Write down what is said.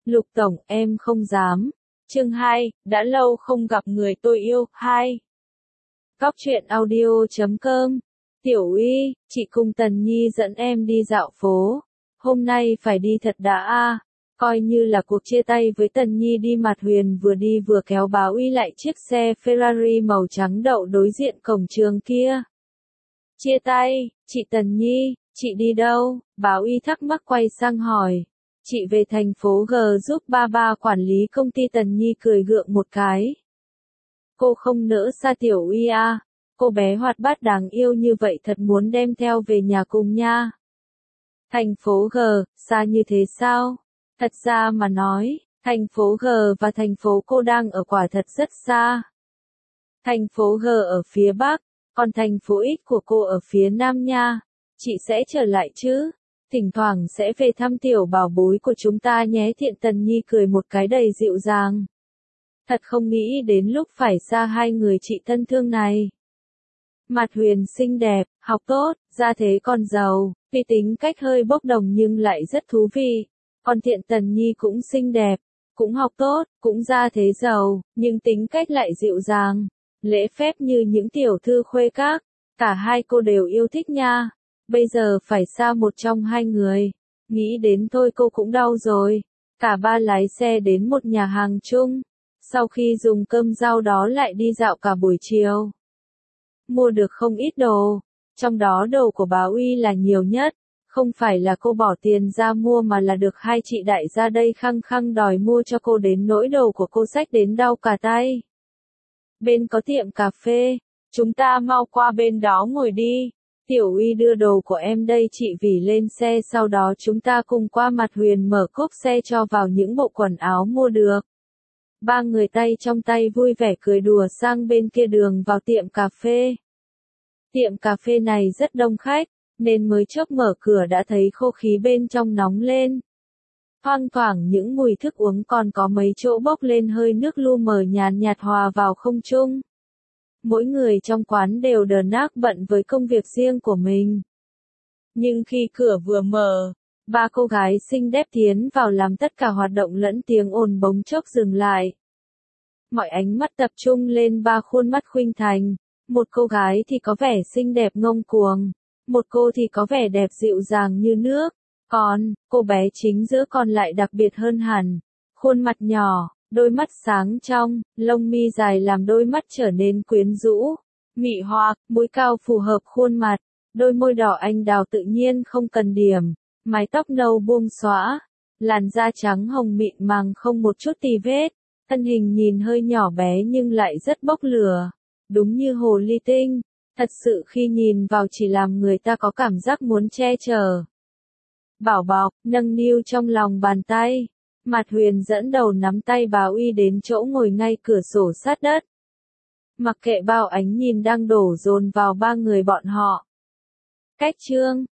Lục Tổng, em không dám. Chương 2, đã lâu không gặp người tôi yêu. 2. Góc truyện audio.com. Tiểu Uy, chị cùng Tần Nhi dẫn em đi dạo phố. Hôm nay phải đi thật đã a. Coi như là cuộc chia tay với Tần Nhi đi. Mạt Huyền vừa đi vừa kéo Bá Uy lại chiếc xe Ferrari màu trắng đậu đối diện cổng trường kia. Chia tay, chị Tần Nhi, chị đi đâu? Bá Uy thắc mắc quay sang hỏi. Chị về thành phố G giúp ba quản lý công ty. Tần Nhi cười gượng một cái. Cô không nỡ xa Tiểu Uy à? Cô bé hoạt bát đáng yêu như vậy thật muốn đem theo về nhà cùng nha. Thành phố G, xa như thế sao? Thật ra mà nói, thành phố G và thành phố cô đang ở quả thật rất xa. Thành phố G ở phía Bắc, còn thành phố X của cô ở phía Nam nha. Chị sẽ trở lại chứ? Thỉnh thoảng sẽ về thăm tiểu bảo bối của chúng ta nhé. Thiện Tần Nhi cười một cái đầy dịu dàng. Thật không nghĩ đến lúc phải xa hai người chị thân thương này. Mạt Huyền xinh đẹp, học tốt, ra thế còn giàu, vì tính cách hơi bốc đồng nhưng lại rất thú vị. Còn Thiện Tần Nhi cũng xinh đẹp, cũng học tốt, cũng ra thế giàu, nhưng tính cách lại dịu dàng, lễ phép như những tiểu thư khuê các. Cả hai cô đều yêu thích nha. Bây giờ phải xa một trong hai người. Nghĩ đến thôi cô cũng đau rồi. Cả ba lái xe đến một nhà hàng chung. Sau khi dùng cơm rau đó lại đi dạo cả buổi chiều. Mua được không ít đồ. Trong đó đồ của Bá Uy là nhiều nhất. Không phải là cô bỏ tiền ra mua mà là được hai chị đại gia đây khăng khăng đòi mua cho cô đến nỗi đồ của cô xách đến đau cả tay. Bên có tiệm cà phê. Chúng ta mau qua bên đó ngồi đi. Tiểu Uy đưa đồ của em đây chị Vỉ lên xe, sau đó chúng ta cùng qua. Mạt Huyền mở cốp xe cho vào những bộ quần áo mua được. Ba người tay trong tay vui vẻ cười đùa sang bên kia đường vào tiệm cà phê. Tiệm cà phê này rất đông khách, nên mới chớp mở cửa đã thấy khô khí bên trong nóng lên. Thoang thoảng những mùi thức uống, còn có mấy chỗ bốc lên hơi nước lu mờ nhàn nhạt hòa vào không trung. Mỗi người trong quán đều đờn ác bận với công việc riêng của mình. Nhưng khi cửa vừa mở, ba cô gái xinh đẹp tiến vào làm tất cả hoạt động lẫn tiếng ồn bỗng chốc dừng lại. Mọi ánh mắt tập trung lên ba khuôn mắt khuynh thành. Một cô gái thì có vẻ xinh đẹp ngông cuồng, một cô thì có vẻ đẹp dịu dàng như nước, còn cô bé chính giữa còn lại đặc biệt hơn hẳn. Khuôn mặt nhỏ, đôi mắt sáng trong, lông mi dài làm đôi mắt trở nên quyến rũ, mị hoặc, mũi cao phù hợp khuôn mặt, đôi môi đỏ anh đào tự nhiên không cần điểm, mái tóc nâu buông xõa, làn da trắng hồng mịn màng không một chút tì vết, thân hình nhìn hơi nhỏ bé nhưng lại rất bốc lửa, đúng như hồ ly tinh, thật sự khi nhìn vào chỉ làm người ta có cảm giác muốn che chở. Bảo bọc, nâng niu trong lòng bàn tay. Mạt Huyền dẫn đầu nắm tay Bá Uy đến chỗ ngồi ngay cửa sổ sát đất. Mặc kệ bao ánh nhìn đang đổ dồn vào ba người bọn họ. Cách chương